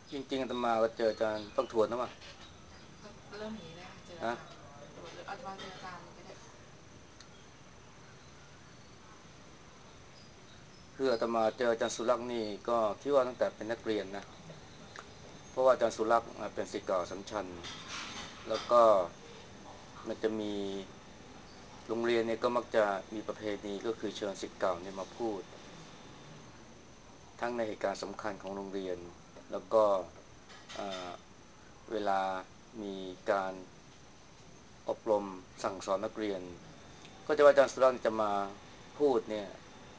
จริงๆอาตมาก็เจออาจารย์ต้องทวนนะว่าเริ่มอย่างนี้เลยค่ะเจออานะจารย์หรืออาจจะมาเจออาจารย์เลยก็ได้คืออาตมาเจออาจารย์สุรักษ์นี่ก็คิดว่าตั้งแต่เป็นนักเรียนนะเพราะว่าอาจารย์สุรักษ์เป็นศิษย์เก่าสัมชัญแล้วก็มันจะมีโรงเรียนเนี่ยก็มักจะมีประเพณีก็คือเชิญศิษย์เก่าเนี่ยมาพูดทั้งในเหตุการณ์สำคัญของโรงเรียนแล้วก็เวลามีการอบรมสั่งสอนนักเรียนก็จะว่าอาจารย์สุรักษ์จะมาพูดเนี่ย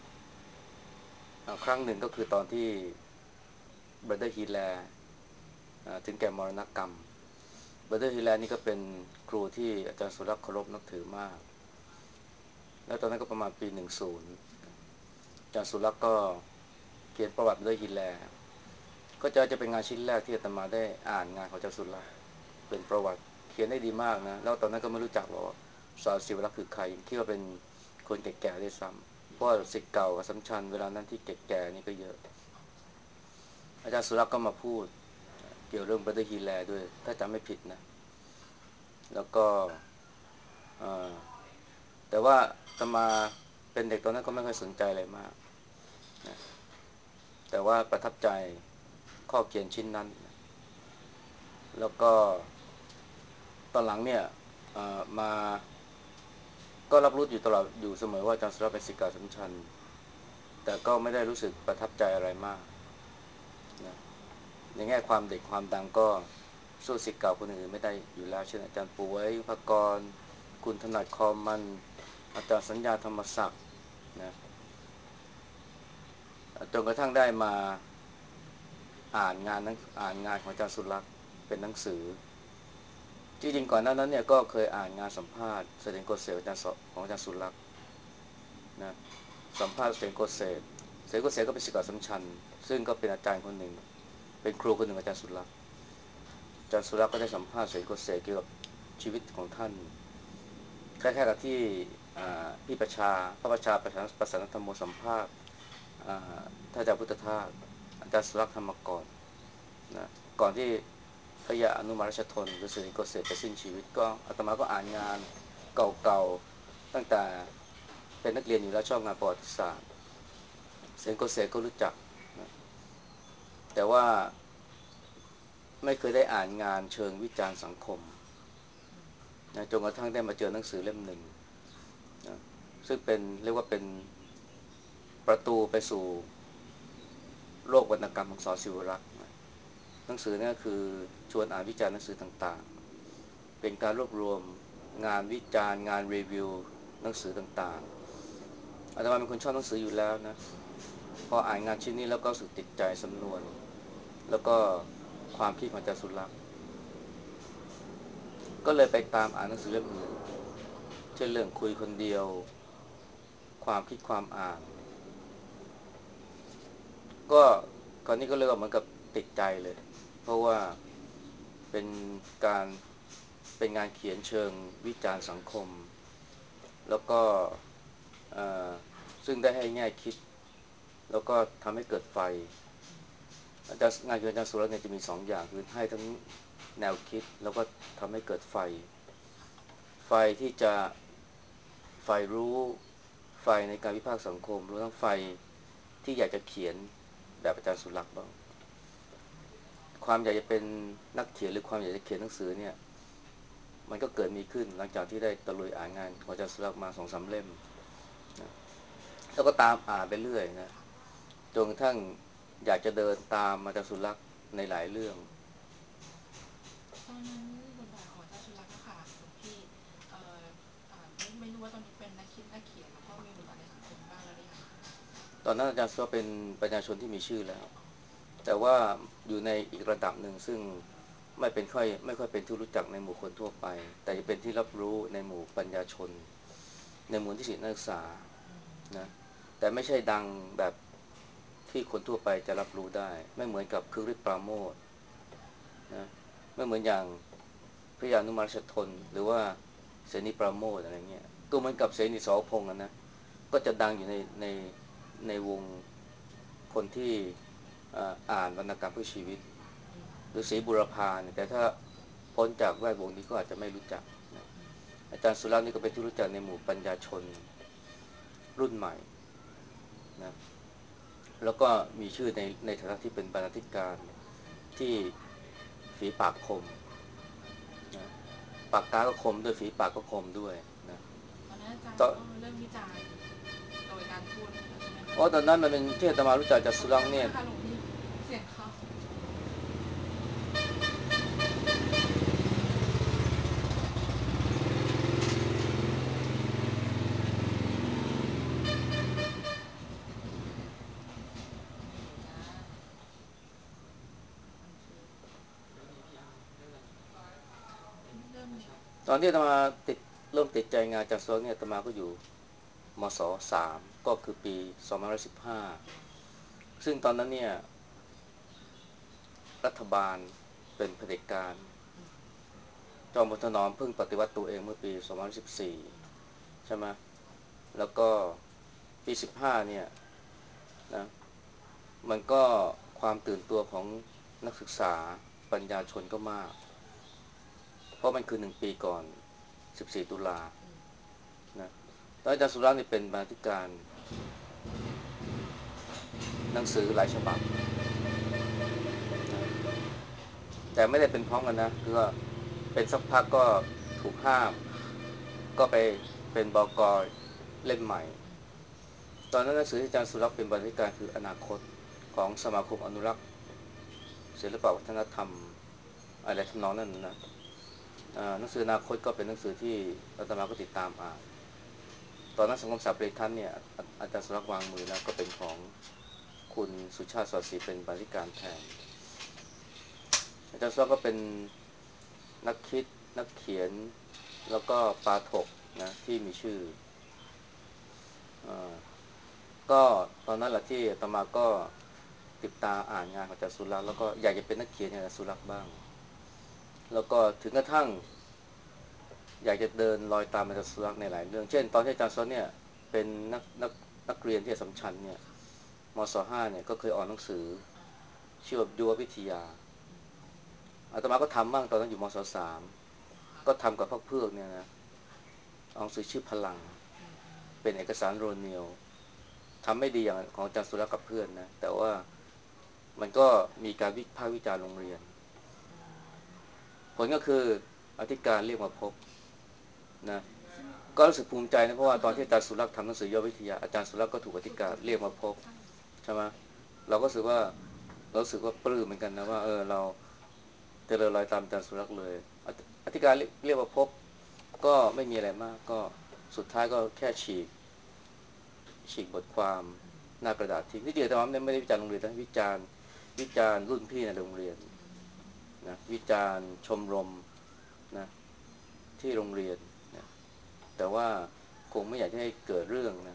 ครั้งหนึ่งก็คือตอนที่บร o เ e อร์ฮีแลถึงแก่มรณกรรมบร o เ e อร์ฮีแลนี่ก็เป็นครูที่อาจารย์สุรักษ์เคารพนับถือมากแล้วตอนนั้นก็ประมาณปี10อาจารย์สุรักษ์ก็เขียนประวัติบร o เ e อร์ฮีแลก็จะเป็นงานชิ้นแรกที่อาตมาได้อ่านงานของอาจารย์สุรักษ์เป็นประวัติเขียนได้ดีมากนะแล้วตอนนั้นก็ไม่รู้จักหรอกสารศิวรักษ์คือใครคิดว่าเป็นคนแก่ๆด้วยซ้ำเพราะศิษย์เก่ากับสัมชัญเวลานั้นที่แก่ๆนี่ก็เยอะอาจารย์สุรักษ์ก็มาพูดเกี่ยวเรื่องบร o เ e อร์ฮีแลด้วยถ้าจำไม่ผิดนะแล้วก็แต่ว่าอาตมาเป็นเด็กตอนนั้นก็ไม่ค่อยสนใจอะไรมากนะแต่ว่าประทับใจข้อเขียนชิ้นนั้นแล้วก็ตอนหลังเนี่ยมาก็รับรู้อยู่ตลอดอยู่เสมอว่าอาจารย์สุรักษ์เป็นศิษย์เก่าสำชัญแต่ก็ไม่ได้รู้สึกประทับใจอะไรมากนะในแง่ความเด็กความดังก็สู้ศิษย์เก่าคนอื่นไม่ได้อยู่แล้วเช่นอาจารย์ป่วยภกรคุณถนัดคอมมันอาจารย์สัญญาธรรมศักดิ์นะจนกระทั่งได้มาอ่านงานของอาจารย์สุรักษ์เป็นหนังสือจริงๆก่อนหน้านั้นเนี่ยก็เคยอ่านงานสัมภาษณ์เสด็จโกเษลของอาจารย์สุรักษ์นะสัมภาษณ์เสด็จโกเษลเสด็จโกเษลก็เป็นศิษย์เก่าสำชัญซึ่งก็เป็นอาจารย์คนหนึ่งเป็นครูคนหนึ่งอาจารย์สุรักษ์อาจารย์สุรักษ์ก็ได้สัมภาษณ์เสด็จโกเษลเกี่ยวกับชีวิตของท่านคล้ายๆกับที่พี่ประชาพระประชาประสานธรรมโมสัมภาษณ์ท่านอาจารย์พุทธทาสอาจารย์สุรักษ์ธรรมกรนะก่อนที่พระยาอนุมาราชทนหรือสิริโกเษตจะสิ้นชีวิตก็อาตมาก็อ่านงานเก่าๆตั้งแต่เป็นนักเรียนอยู่แล้วชอบงานประวัติศาสตร์สิริโกเษก็รู้จักนะแต่ว่าไม่เคยได้อ่านงานเชิงวิจารณ์สังคมนะจนกระทั่งได้มาเจอหนังสือเล่มหนึ่งนะซึ่งเป็นเรียกว่าเป็นประตูไปสู่โลกวรรณกรรมของสอศิวรักษ์นะหนังสือนี่คือชวนอ่านวิจารณ์หนังสือต่างๆเป็นการรวบรวมงานวิจารณ์งานรีวิวหนังสือต่างๆอาตมาเป็นคนชอบหนังสืออยู่แล้วนะพออ่านงานชิ้นนี้แล้วก็รู้สึกติดใจสำนวนแล้วก็ความคิดของอาจารย์สุรักษ์ก็เลยไปตามอ่านหนังสือเล่มอื่นเช่นเรื่องคุยคนเดียวความคิดความอ่านก็คราวนี้ก็เลยว่าเหมือนกับติดใจเลยเพราะว่าเป็นการเป็นงานเขียนเชิงวิจารณ์สังคมแล้วก็ซึ่งได้ให้แง่คิดแล้วก็ทำให้เกิดไฟอาจารย์งานเขียนอาจารย์สุรัตน์เนี่ยจะมีสองอย่างคือให้ทั้งแนวคิดแล้วก็ทำให้เกิดไฟไฟที่จะไฟรู้ไฟในการวิพากษ์สังคมรวมทั้งไฟที่อยากจะเขียนแบบอาจารย์สุรักษ์บ้างความอยากจะเป็นนักเขียนหรือความอยากจะเขียนหนังสือเนี่ยมันก็เกิดมีขึ้นหลังจากที่ได้ตะลุยอ่านงานของอาจารย์สุรักษ์มาสองสามเล่มนะแล้วก็ตามอ่านไปเรื่อยนะจนกระทั่งอยากจะเดินตามอาจารย์สุรักษ์ในหลายเรื่องตอนนั้นบทบาทของอาจารย์สุรักษ์อะค่ะคุณพี่เอ่อไม่รู้ว่าตอนนี้เป็นนักคิดนักเขียนแล้วก็มีบทบาทในสังคมบ้างแล้วหรือยังคะตอนนั้นอาจารย์สุรักษ์เป็นประชาชนที่มีชื่อแล้วแต่ว่าอยู่ในอีกระดับหนึ่งซึ่งไม่ค่อยเป็นที่รู้จักในหมู่คนทั่วไปแต่จะเป็นที่รับรู้ในหมู่ปัญญาชนในหมู่นิสิตนักศึกษานะแต่ไม่ใช่ดังแบบที่คนทั่วไปจะรับรู้ได้ไม่เหมือนกับคึกฤทธิ์ปราโมทย์นะไม่เหมือนอย่างพระยานุมาราชทนหรือว่าเสนีปราโมทย์อะไรเงี้ยก็เหมือนกับเสนีสรพงษ์นะก็จะดังอยู่ในวงคนที่อ่านวรรณกรรมเพื่อชีวิตหรือศรีบุรพาเนี่ยแต่ถ้าพ้นจากแวดวงนี้ก็อาจจะไม่รู้จักนะอาจารย์สุรักษ์นี่ก็เป็นที่รู้จักในหมู่ปัญญาชนรุ่นใหม่นะแล้วก็มีชื่อในฐานะที่เป็นบรรณาธิการที่ฝีปากคมนะปากกาก็คมด้วยฝีปากก็คมด้วยนะตอนนั้นอาจารตอนย์ก็เริ่มวิจารณ์โดยการพูดแล้วใช่ไหมคะอ๋อตอนนั้นมันเป็นที่อาตมารู้จักจากขอสุรักษ์เนี่ยโทษนะคะหลวงพี่เสียงเขาจ้ามันคือเริ่มตอนที่อาตมาติดเริ่มติดใจงานจากสุรักษ์เนี่ยอาตมาก็อยู่มศ3ก็คือปี2515ซึ่งตอนนั้นเนี่ยรัฐบาลเป็นเผด็จการจอมพลถนอมเพิ่งปฏิวัติตัวเองเมื่อปี2014ใช่ไหมแล้วก็ปี15เนี่ยนะมันก็ความตื่นตัวของนักศึกษาปัญญาชนก็มากเพราะมันคือ1 ปีก่อน14ตุลานะแล้วอาจารย์สุรักษ์นี่เป็นบรรณาธิการหนังสือหลายฉบับนะแต่ไม่ได้เป็นพร้อมกันนะคือว่าเป็นสักพักก็ถูกห้ามก็ไปเป็นบกเล่มใหม่ตอนนั้นหนังสือที่อาจารย์สุรักษ์เป็นบรรณาธิการคืออนาคตของสมาคมอนุรักษ์ศิลปวัฒนธรรมอะไรทำนองนั้นนะหนังสืออนาคตก็เป็นหนังสือที่อาตมาก็ติดตามอ่านตอนนั้นสังคมสาปริทันเนี่ยอาจารย์สุรักษ์วางมือแล้วก็เป็นของคุณสุชาติสอดศรีเป็นบรรณาธิการแทนอาจารย์สุรักษ์ก็เป็นนักคิดนักเขียนแล้วก็ปาฐกนะที่มีชื่อก็ตอนนั้นแหละที่อาตมาก็ติดตามอ่านงานของอาจารย์สุรักษ์แล้วก็อยากจะเป็นนักเขียนอย่างอาจารย์สุรักษ์บ้างแล้วก็ถึงกระทั่งอยากจะเดินรอยตามอาจารย์สุรักษ์ในหลายเรื่องเช่นตอนที่อาจารย์สุรักษ์เนี่ยเป็นนักเรียนที่อัสสัมชัญเนี่ยมศ5เนี่ยก็เคยออกหนังสือชื่อว่ายุววิทยาอาตมาก็ทำบ้างตอนนั้นอยู่มศ3ก็ทำกับพวกเพื่อนเนี่ยนะเอาหนังสือชื่อพลังเป็นเอกสารโรเนียลทำไม่ดีอย่างของอาจารย์สุรักษ์กับเพื่อนนะแต่ว่ามันก็มีการวิพากษ์วิจารณ์โรงเรียนผลก็คืออธิการเรียกมาพบนะก็รู้สึกภูมิใจนะเพราะว่าตอนที่อาจารย์สุรักษ์ทำหนังสือยุววิทยาอาจารย์สุรักษ์ก็ถูกอธิการเรียกมาพบใช่ไหมเราก็รู้สึกว่าเรารู้สึกว่าปลื้มเหมือนกันนะว่าเราเจริญรอยตามอาจารย์สุรักษ์เลยอธิการเรียกมาพบก็ไม่มีอะไรมากก็สุดท้ายก็แค่ฉีกบทความหน้ากระดาษทิ้งที่จริงแต่ว่าไม่ได้วิจารณ์โรงเรียนนะวิจารณ์รุ่นพี่ในโรงเรียนนะวิจารณ์ชมรมนะที่โรงเรียนนะแต่ว่าคงไม่อยากให้เกิดเรื่องนะ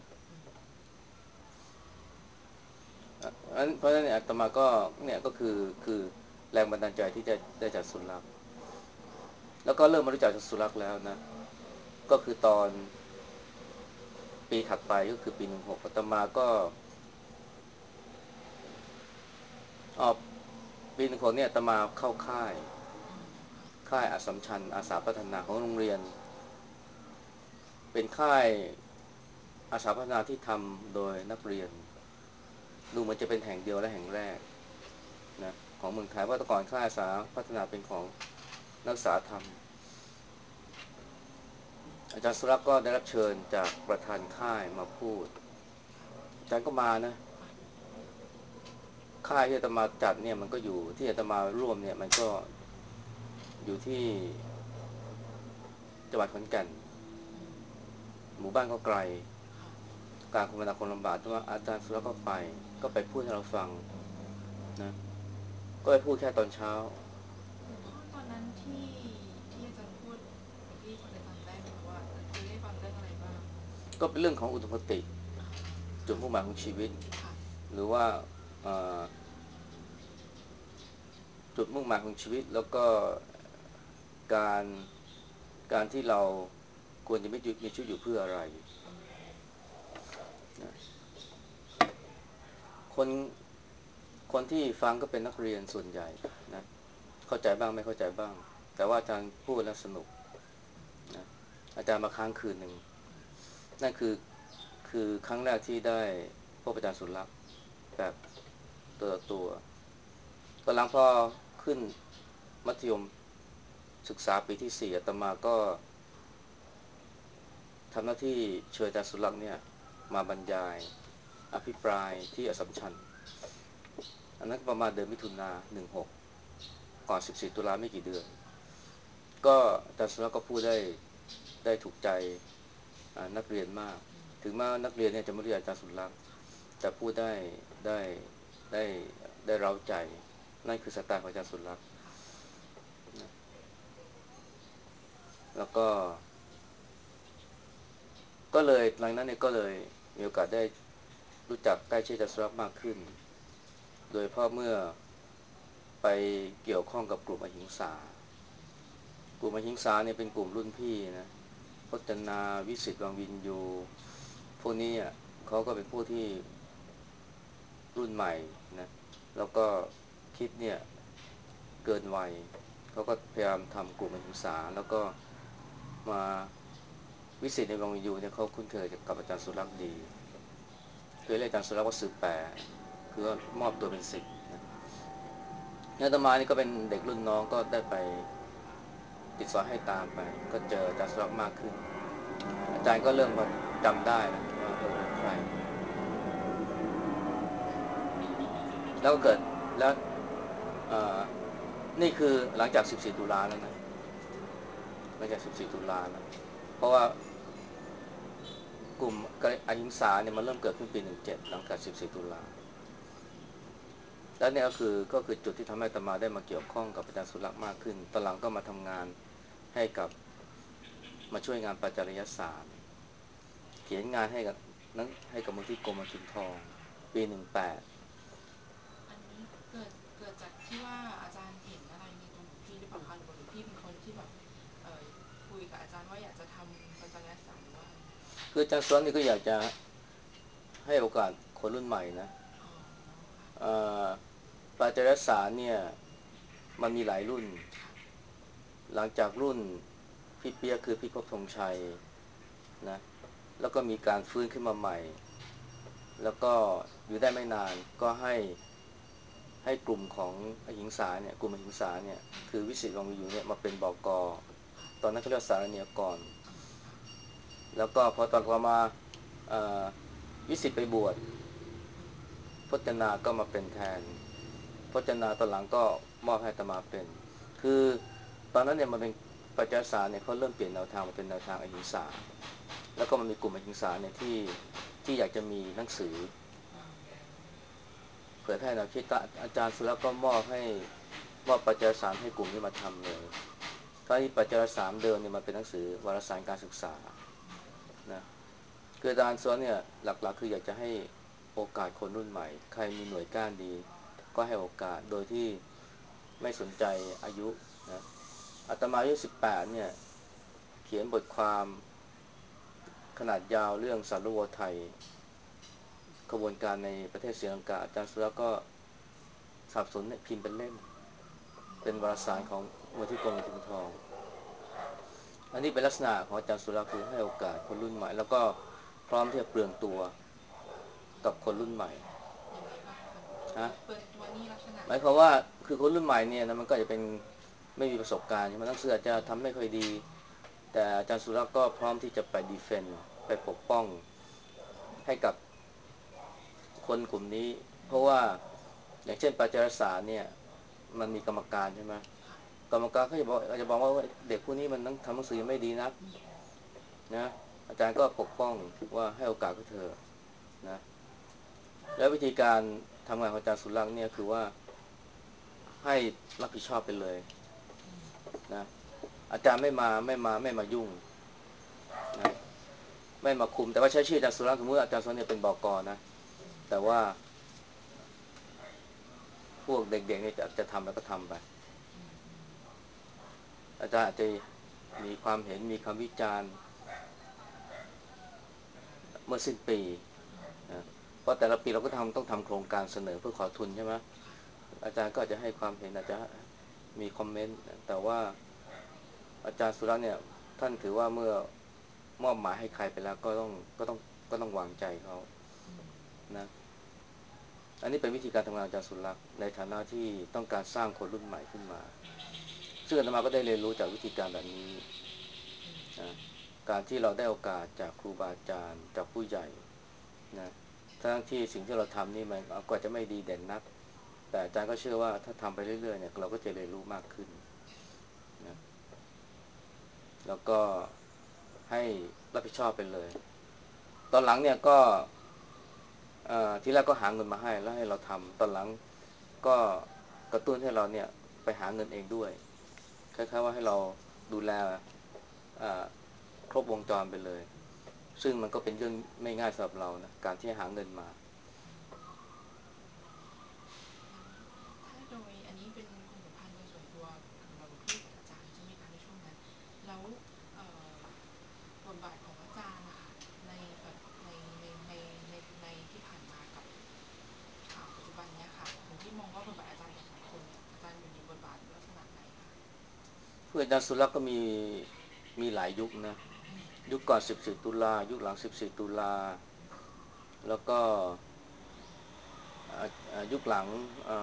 เพราะฉะนั้นเนี่ยอาตมาก็เนี่ยก็คือแรงบันดาลใจที่จะได้จากสุรักษ์แล้วก็เริ่มมารู้จักจากสุรักษ์แล้วนะก็คือตอนปีถัดไปก็คือปี16อาตมาก็อ๋อปี16เนี่ยอาตมาเข้าค่ายอัสสัมชัญอาสาพัฒนาของโรงเรียนเป็นค่ายอาสาพัฒนาที่ทำโดยนักเรียนดูเหมือนจะเป็นแห่งเดียวและแห่งแรกนะของเมืองไทยว่าแต่ก่อนค่ายอาสาพัฒนาเป็นของนักศึกษาทำอาจารย์สุรักษ์ก็ได้รับเชิญจากประธานค่ายมาพูดอาจารย์ก็มานะค่ายที่อาตมาจัดเนี่ยมันก็อยู่ที่อาตมาร่วมเนี่ยมันก็อยู่ที่จังหวัดขอนแก่นหมู่บ้านก็ไกลการคมนาคมลำบากแต่ว่าอาจารย์สุรักษ์ก็ไปพูดให้เราฟังนะก็ไปพูดแค่ตอนเช้าหัวข้อตอนนั้นที่อาจารย์พูดหลวงพี่พอจะจำได้ไหมคะว่าคุยให้ฟังเรื่องอะไรบ้างก็เป็นเรื่องของอุดมคติจุดค่ะมุ่งหมายของชีวิตค่ะหรือว่าเอ่อจุดมุ่งหมายของชีวิตแล้วก็การการที่เราควรจะมีชีวิตอยู่เพื่ออะไรนะคนคนที่ฟังก็เป็นนักเรียนส่วนใหญ่นะเข้าใจบ้างไม่เข้าใจบ้างแต่ว่าอาจารย์พูดแล้วสนุกนะอาจารย์มาค้างคืนหนึ่งนั่นคือครั้งแรกที่ได้พบอาจารย์สุรักษ์แบบตัวต่อตัวตอนหลังพอขึ้นมัธยมศึกษาปีที่4อาตมาก็ทำหน้าที่เชิญอาจารย์สุรักษ์เนี่ยมาบรรยายอภิปรายที่อัสสัมชัญอันนั้นประมาณเดือนมิถุนา16ก่อน14ตุลาไม่กี่เดือนก็อาจารย์สุรักษ์ก็พูดได้ถูกใจนักเรียนมากถึงแม้นักเรียนเนี่ยจะไม่เรียกอาจารย์สุรักษ์แต่พูดได้ได้ได้เร้าใจนั่นคือสไตล์ของอาจารย์สุรักษ์แล้วก็เลยหลังนั้นเนี่ยก็เลยมีโอกาสได้รู้จักใกล้ชิดอาจารย์สุรักษ์มากขึ้นโดยเฉพาะเมื่อไปเกี่ยวข้องกับกลุ่มอหิงสากลุ่มอหิงสาเนี่ยเป็นกลุ่มรุ่นพี่นะพจนาวิสิตวังวินยูพวกนี้เขาก็เป็นผู้ที่รุ่นใหม่นะแล้วก็คิดเนี่ยเกินวัยเขาก็พยายามทำกลุ่มอหิงสาแล้วก็มาวิสิตในวังวินยูเนี่ยเขาคุ้นเคยกับอาจารย์สุรักษ์ดีเคยเรียกอาจารย์สุรักษ์ว่าสืบแปรคือมอบตัวเป็นศิษย์นะอาตมานี่ก็เป็นเด็กรุ่นน้องก็ได้ไปติดสอยให้ตามไปก็เจออาจารย์สุรักษ์มากขึ้นอาจารย์ก็เริ่มมาจำได้แล้วว่าเป็นใครแล้วก็เกิดแล้วนี่คือหลังจาก14ตุลาแล้วนะหลังจาก14ตุลาแล้วเพราะว่ากลุ่มอหิงสาเนี่ยมันเริ่มเกิดขึ้นปี17หลังจาก14ตุลาแล้วเนี่ยก็คือจุดที่ทำให้อาตมาได้มาเกี่ยวข้องกับอาจารย์สุรักษ์มากขึ้นตอนหลังก็มาทำงานให้กับมาช่วยงานปัจจัยสารเขียนงานให้กับนั้นให้กับมูลที่กรมทุนทองปี18 อันนี้เกิดเกิดจากที่ว่าอาจารย์เห็นอะไรในตัวหลวงพี่หรือเปล่าคะหรือว่าหลวงพี่เป็นคนที่แบบเอ่อคุยกับอาจารย์ว่าอยากจะทำปัญญาสารหรือว่าคืออาจารย์สุรักษ์นี่ก็อยากจะให้โอกาสคนรุ่นใหม่นะอ๋อค่ะเอ่อปัจจัยสารเนี่ยมันมีหลายรุ่นค่ะหลังจากรุ่นพี่เปียกคือพี่ภพธงชัยนะแล้วก็มีการฟื้นขึ้นมาใหม่แล้วก็อยู่ได้ไม่นานก็ให้กลุ่มของอหิงสาเนี่ยกลุ่มอหิงสาเนี่ยคือวิสิตวังวิยูเนี่ยมาเป็นบกตอนนั้นเขาเรียกสารเนียกรอืมค่ะแล้วก็พอตอนต่อมาวิสิตไปบวชอืมพจนาก็มาเป็นแทนพจนาตอนหลังก็มอบให้อาตมาเป็นคือตอนนั้นเนี่ยมันเป็นปัจจัยสารเนี่ยเขาเริ่มเปลี่ยนแนวทางมาเป็นแนวทางอหิงสาแล้วก็มันมีกลุ่มอหิงสาเนี่ยที่อยากจะมีหนังสืออืมเผยแพร่แนวคิดอาจารย์สุรักษ์ก็มอบปัจจัยสารให้กลุ่มนี้มาทำเลยทั้งที่ปัจจัยสารเดิมเนี่ยมันเป็นหนังสือวารสารการศึกษานะคืออาจารย์สุรักษ์เนี่ยหลักๆคืออยากจะให้โอกาสคนรุ่นใหม่ใครมีหน่วยก้านดีก็ให้โอกาสโดยที่ไม่สนใจอายุนะอาตมาอายุ18เนี่ยเขียนบทความขนาดยาวเรื่องสารุโวไทยกระบวนการในประเทศศรีลังกาอาจารย์สุรักษ์ก็สนับสนุนพิมพ์เป็นเล่มเป็นวารสารของมูลที่กรมทุนทองอันนี้เป็นลักษณะของอาจารย์สุรักษ์คือให้โอกาสคนรุ่นใหม่แล้วก็พร้อมที่จะเปลืองตัวกับคนรุ่นใหม่ยังไงบ้างคะนะเปิดตัวนี่ลักษณะหมายความว่าคือคนรุ่นใหม่เนี่ยนะมันก็จะเป็นไม่มีประสบการณ์ใช่ไหมหนังสืออาจจะอืมทำไม่ค่อยดีแต่อาจารย์สุรักษ์ก็พร้อมที่จะไปดีเฟนต์ไปปกป้องให้กับคนกลุ่มนี้เพราะว่าอย่างเช่นปัจจัยสารเนี่ยมันมีกรรมการใช่ไหมค่ะกรรมการเขาจะบอกอาจจะบอกว่าเด็กผู้นี้มันทำหนังสือไม่ดีนักอืมนะอาจารย์ก็ปกป้องว่าให้โอกาสเขาเธอนะแล้ววิธีการทำงานของอาจารย์สุรักษ์เนี่ยคือว่าให้รับผิดชอบไปเลยอืมนะอาจารย์ไม่มายุ่งนะไม่มาคุมแต่ว่าใช้ชื่ออาจารย์สุรักษ์สมมติอาจารย์สุรักษ์เนี่ยเป็นบกนะอืมแต่ว่าพวกเด็กๆเนี่ยจะทำแล้วก็ทำไปอืมอืมอาจารย์อาจจะมีความเห็นมีคำวิจารณ์เมื่อสิ้นปีอืมนะเพราะแต่ละปีเราก็ต้องทำโครงการเสนอเพื่อขอทุนใช่ไหมค่ะอาจารย์ก็อาจจะให้ความเห็นอาจจะมีคอมเมนต์แต่ว่าอาจารย์สุรักษ์เนี่ยท่านถือว่าเมื่อมอบหมายให้ใครไปแล้วก็ต้องวางใจเขาอืมนะอันนี้เป็นวิธีการทำงานของอาจารย์สุรักษ์ในฐานะที่ต้องการสร้างคนรุ่นใหม่ขึ้นมาอืมซึ่งอาตมาก็ได้เรียนรู้จากวิธีการแบบนี้อืมนะการที่เราได้โอกาสจากครูบาอาจารย์จากผู้ใหญ่นะทั้งที่สิ่งที่เราทำนี่มันก็อาจจะไม่ดีเด่นนักแต่อาจารย์ก็เชื่อว่าถ้าทำไปเรื่อยๆเนี่ยเราก็จะเรียนรู้มากขึ้นนะแล้วก็ให้รับผิดชอบไปเลยตอนหลังเนี่ยก็ทีแรกก็หาเงินมาให้แล้วให้เราทำตอนหลังก็กระตุ้นให้เราเนี่ยไปหาเงินเองด้วยคล้ายๆว่าให้เราดูแลครบวงจรไปเลยซึ่งมันก็เป็นเรื่องไม่ง่ายสำหรับเรานะการที่หาเงินมาแล้วถ้าโดยอันนี้เป็นความสัมพันธ์โดยส่วนตัวสำหรับหลวงพี่กับอาจารย์ใช่ไหมคะในช่วงนั้นแล้วเอ่อบทบาทของอาจารย์นะคะในแบบในในที่ผ่านมากับปัจจุบันเนี้ยค่ะหลวงพี่มองว่าบทบาทอาจารย์ต่อสังคมเนี่ยอาจารย์อยู่ในบทบาทลักษณะไหนคะเพื่อนอาจารย์สุรักษ์ก็มีหลายยุคนะอืมยุคก่อน14ตุลายุคหลัง14ตุลาแล้วก็ยุคหลัง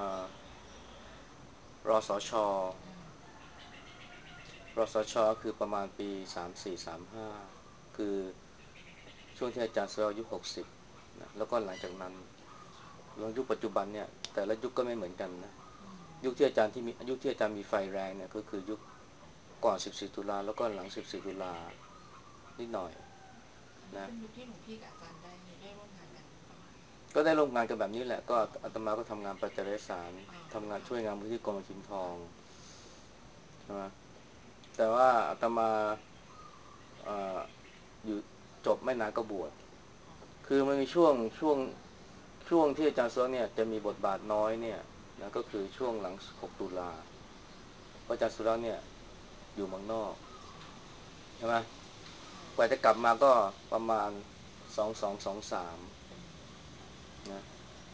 รสชอืมรสชคือประมาณปี34-35คือช่วงที่อาจารย์สุรักษ์อายุ60นะแล้วก็หลังจากนั้นแล้วยุคปัจจุบันเนี่ยแต่ละยุคก็ไม่เหมือนกันนะอืยุคมที่อาจารย์ที่มียุคที่อาจารย์มีไฟแรงเนี่ยก็คือยุคก่อน14ตุลาแล้วก็หลัง14ตุลานิดหน่อยอันนี้นะเป็นยุคที่หลวงพี่กับอาจารย์ได้ร่วมงานกันหรือเปล่าคะก็ได้ร่วมงานกันแบบนี้แหละก็อ๋ออาตมาก็ทำงานประจารสารอ๋อทำงานค่ะช่วยงานมูลที่กรมกิมทอค่ะงใช่ไหมแต่ว่าอาตมาเอ่ออยู่จบไม่นานก็บวชอ๋อคือมันมีช่วงที่อาจารย์ซอเนี่ยจะมีบทบาทน้อยเนี่ยนะก็คือช่วงหลัง6ตุลาเพราะอาจารย์สุรักษ์เนี่ยอยู่เมืองนอกอ๋อใช่ไหมใช่กว่าจะกลับมาก็ประมาณ2223 อืมนะ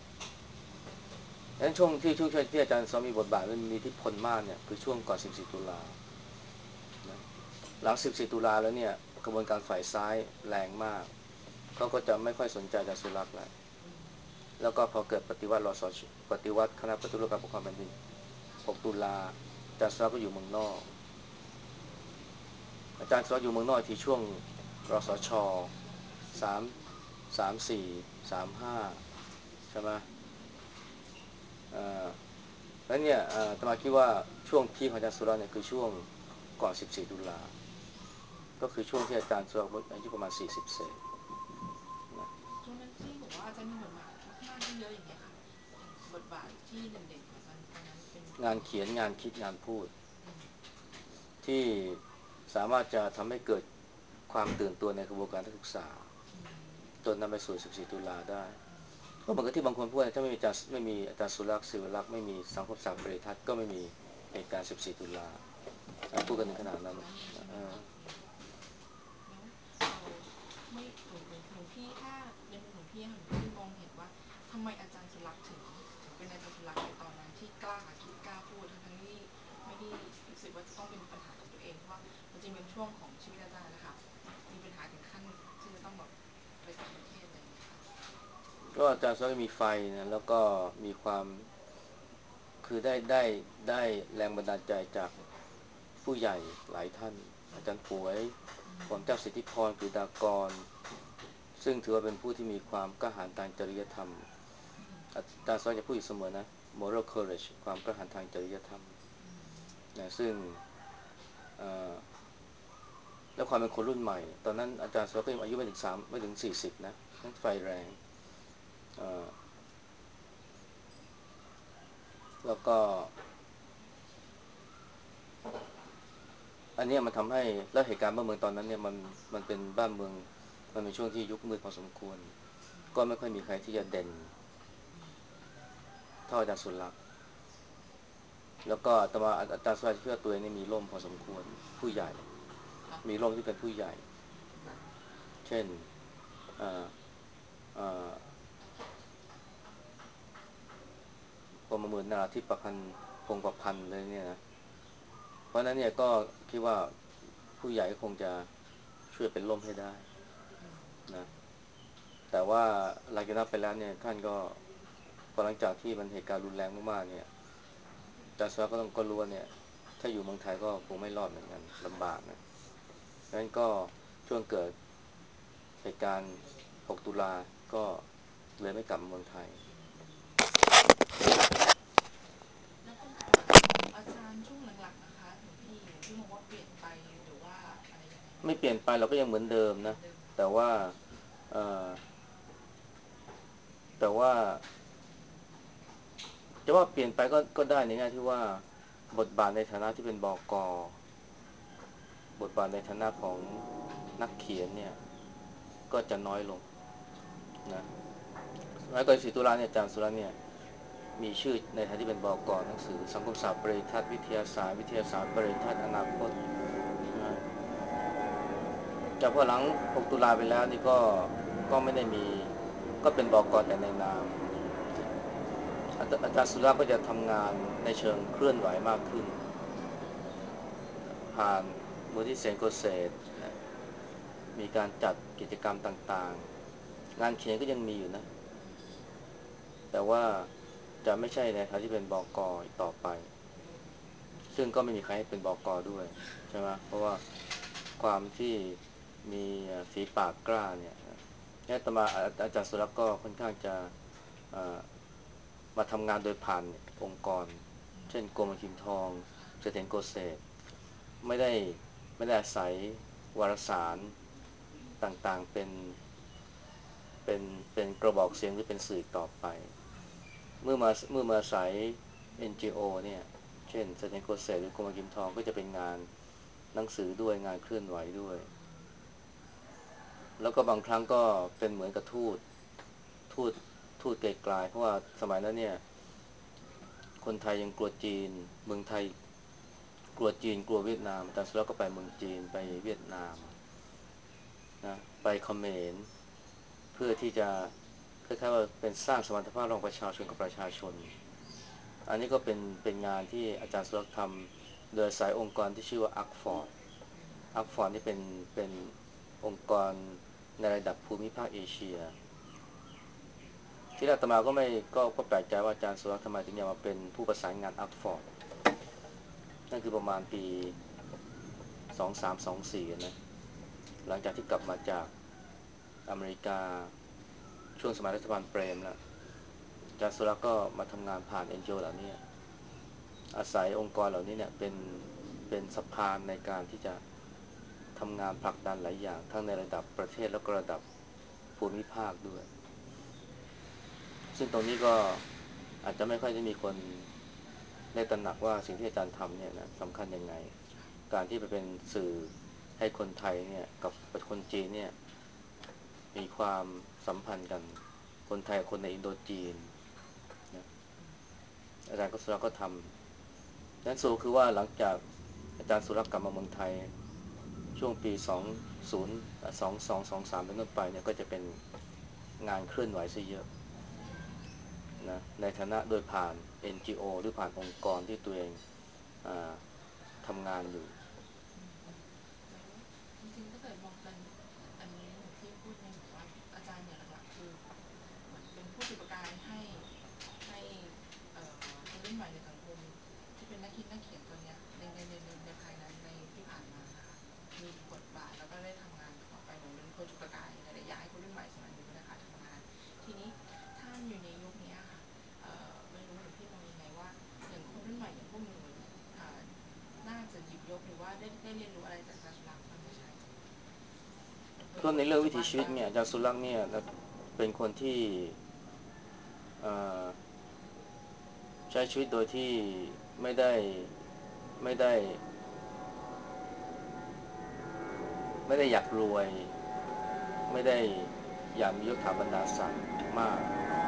ดังนั้นช่วงที่อาจารย์ซอมีบทบาทและมีอิทธิพลมากเนี่ยคือช่วงก่อน14ตุลานะหลัง14ตุลาแล้วเนี่ยกระบวนการฝ่ายซ้ายแรงมากเขาก็จะไม่ค่อยสนใจอาจารย์สุรักษ์แล้วอืมแล้วก็พอเกิดปฏิวัติปฏิวัติคณะปฏิรูปการปกครองแผ่นดิน6ตุลาอาจารย์สุรักษ์ก็อยู่เมืองนอกอืมอาจารย์สุรักษ์อยู่เมืองนอกที่ช่วงรสชสิบสาม34-35ใช่ไหมเอ่อแล้วเนี่ยตมาคิดว่าช่วงพีคของอาจารย์สุรักษ์เนี่ยคือช่วงก่อน14ตุลาอืมก็คือช่วงที่อาจารย์สุรักษ์อายุประมาณ40เศษนะช่วงนั้นที่บอกว่าอาจารย์มีบทบาทมากๆเยอะๆอย่างเงี้ยค่ะอย่างบทบาทที่เด่นๆของอาจารย์ตอนนั้นเป็นงานยังไงเขียนงานคิดงานพูดอืมที่สามารถจะทำให้เกิดความตื่นตัวในกระบวนการศึกษาอืมจนนำไปสู่14ตุลาได้อืมก็เหมือนกับที่บางคนพูดถ้าไม่มีอาจารย์สุรักษ์ศิวรักษ์ไม่มีสังคมศาสตร์ปริทัศน์ก็ไม่มีเหตุการณ์14ตุลาพูดกันถึงขนาดนั้นขนาดนั้นเลยใช่ไหมคะอืมแล้วเออไม่หลวงพี่ถ้าในมุมหลวงพี่ค่ะหลวงพี่มองเห็นว่าทำไมอาจารย์สุรักษ์ถึงเป็นอาจารย์สุรักษ์ในตอนนั้นที่กล้าคิดกล้าพูดทั้งที่ไม่ได้รู้สึกว่าจะต้องเป็นปัญหากับตัวเองเพราะว่ามันจะเป็นช่วงของชีวิตอาจารย์นะคะมีปัญหาถึงขั้นที่จะต้องแบบไปต่างประเทศอะไรอย่างเงี้ยค่ะก็อาจารย์สุรักษ์มีไฟนะแล้วก็มีความคือได้แรงบันดาลใจจากผู้ใหญ่หลายท่านอาจารย์ป่วยอืผมมเจ้าสิทธิพรกฤษฎากรซึ่งถือว่าเป็นผู้ที่มีความกล้าหาญทางจริยธรรมอืมอาจารย์สอนจะพูดอยู่เสมอนะ moral courage ความกล้าหาญทางจริยธรรมอืมนะซึ่งและความเป็นคนรุ่นใหม่ตอนนั้นอาจารย์สอนก็ยังอายุไม่ถึง40นะค่ะนั้นไฟแรงแล้วก็อันนี้มันทำให้แล้วเหตุการณ์บ้านเมืองตอนนั้นเนี่ยมันเป็นบ้านเมืองมันเป็นช่วงที่ยุคมืดพอสมควรอืมก็ไม่ค่อยมีใครที่จะเด่นอืมเท่าอาจารย์สุรักษ์แล้วก็อาตมาอาจารย์สุรักษ์คิดว่าตัวเองนี่มีร่มพอสมควรผู้ใหญ่ค่ะมีร่มที่เป็นผู้ใหญ่อืมเช่นเอ่อเอ่อกรมหมื่นนาราธิปพันธ์พงศ์ประพันธ์เลยเนี่ยนะราะนั้นเนี่ยก็คิดว่าผู้ใหญ่คงจะช่วยเป็นร่มให้ได้นะแต่ว่าหลังจากนั้นไปแล้วเนี่ยท่านก็พอหลังจากที่มันเหตุการณ์รุนแรงมากๆเนี่ยจาสวาก็ต้องก็รู้ว่าเนี่ยถ้าอยู่เมืองไทยก็คงไม่รอดเหมือนกันลำบากนะดังนั้นก็ช่วงเกิดเหตุการณ์6ตุลาก็เลยไม่กลับมาเมืองไทยแล้วบทบาทของอาจารย์ช่วงหลังๆนะคะหลวงพี่มองว่าเปลี่ยนไปหรือว่าอะไรยังไงไหมไม่เปลี่ยนไปเราก็ยังเหมือนเดิมนะเหมือนเดิมแต่ว่าเอ่อแต่ว่าจะว่าเปลี่ยนไปก็ได้ในแง่ที่ว่าบทบาทในฐานะที่เป็นบก.บทบาทในฐานะของนักเขียนเนี่ยก็จะน้อยลงนะสมัยก่อน4 ตุลาเนี่ยอาจารย์สุรัตน์เนี่ยมีชื่อในฐานะที่เป็นบก.หนังสือสังคมศาสตร์ปริทัศน์วิทยาศาสตร์ปริทัศน์อนาคตนะแต่พอหลัง6 ตุลาไปแล้วนี่ก็ไม่ได้มีก็เป็นบก.แต่ในนามอาจารย์สุรัตน์ก็จะทำงานในเชิงเคลื่อนไหวมากขึ้นผ่านมูลที่เซนโกเซตนะมีการจัดกิจกรรมต่างๆงานเขียนก็ยังมีอยู่นะแต่ว่าจะไม่ใช่ในฐานะที่เป็นบก.อีกต่อไป ซึ่งก็ไม่มีใครให้เป็นบก.ด้วยใช่ไหมเพราะว่าความที่มีฝีปากกล้าเนี่ยนี่ต่อมาอาจารย์สุรักษ์ก็ค่อนข้างจะมาทำงานโดยผ่านองค์กรเช่นกรมกิมทองเสถียรโกษตไม่ได้ไม่ได้อาศัยวารสารต่างๆเป็นเป็นกระบอกเสียงหรือเป็นสื่อต่อไปเมื่อมาอาศัย NGO เนี่ยเช่นเสถียรโกษตหรือกรมกิมทองก็จะเป็นงานหนังสือด้วยงานเคลื่อนไหวด้วยแล้วก็บางครั้งก็เป็นเหมือนกับทูตทูตไกลๆเพราะว่าสมัยนั้นเนี่ยคนไทยยังกลัวจีนเมืองไทยกลัวจีนกลัวเวียดนามแต่สุดท้ายก็ไปเมืองจีนไปเวียดนามนะไปเขมรเพื่อที่จะคล้ายๆว่าเป็นสร้างสมรรถภาพระหว่างประชาชนกับประชาชนอันนี้ก็เป็นงานที่อาจารย์สุรักษ์ทำโดยสายองค์กรที่ชื่อว่าอักฟอร์ดนี่เป็นองค์กรในระดับภูมิภาคเอเชียที่แรกอาตมาก็ไม่ก็แปลกใจว่าอาจารย์สุรักษ์ทำไมถึงอยากมาเป็นผู้ประสานงานอักฟอร์ดนั่นคือประมาณปี2324นะหลังจากที่กลับมาจากอเมริกาช่วงสมัยรัฐบาลเปรมแล้วอาจารย์สุรักษ์ก็มาทำงานผ่าน NGO เหล่านี้อาศัยองค์กรเหล่านี้เนี่ยเป็นสะพานในการที่จะทำงานผลักดันหลายอย่างทั้งในระดับประเทศแล้วก็ระดับภูมิภาคด้วยซึ่งตรงนี้ก็อาจจะไม่ค่อยได้มีคนได้ตระหนักว่าสิ่งที่อาจารย์ทำเนี่ยนะสำคัญยังไงการที่ไปเป็นสื่อให้คนไทยเนี่ยกับคนจีนเนี่ยมีความสัมพันธ์กันคนไทยคนในอินโดจีนนะอาจารย์ก็สุรักษ์ก็ทำนั้นสูคือว่าหลังจากอาจารย์สุรักษ์กลับมาเมืองไทยช่วงปี2223เป็นต้นไปเนี่ยก็จะเป็นงานเคลื่อนไหวซะเยอะนะในฐานะโดยผ่าน NGO หรือผ่านองค์กรที่ตัวเองอาทำงานอยู่แล้วจริงๆถ้าเกิดมองกันอันนี้หลวงพี่พูดในแบบว่าอาจารย์เนี่ยหลักๆคือเหมือนเป็นผู้จุดประกายให้คนรุ่นใหม่ในสังคมที่เป็นนักคิดนักเขียนตอนเนี้ยในภายนั้นในที่ผ่านมานะคะมีบทบาทแล้วก็ได้ทำงานต่อไปเหมือนเป็นคนจุดประกายในหลายๆอย่างให้คนรุ่นใหม่สมัยนี้นะคะทำงานทีนี้ท่านอยู่ในยุคนี้ค่ะไม่รู้หลวงพี่มองยังไงว่าอย่างคนรุ่นใหม่อย่างพวกหนูน่าจะหยิบยกหรือว่าได้เรียนรู้อะไรจากอาจารย์สุรักษ์นำมาใช้ในก็ในเรื่องวิถีปัจจุบันบ้างชีวิตเนี่ยอาจารย์สุรักษ์เนี่ยเป็นคนที่ใช้ชีวิตโดยที่ไม่ได้ไม่ได้ไม่ได้อยากรวยไม่ได้อยากมียศถาบรรดาศักดิ์มาก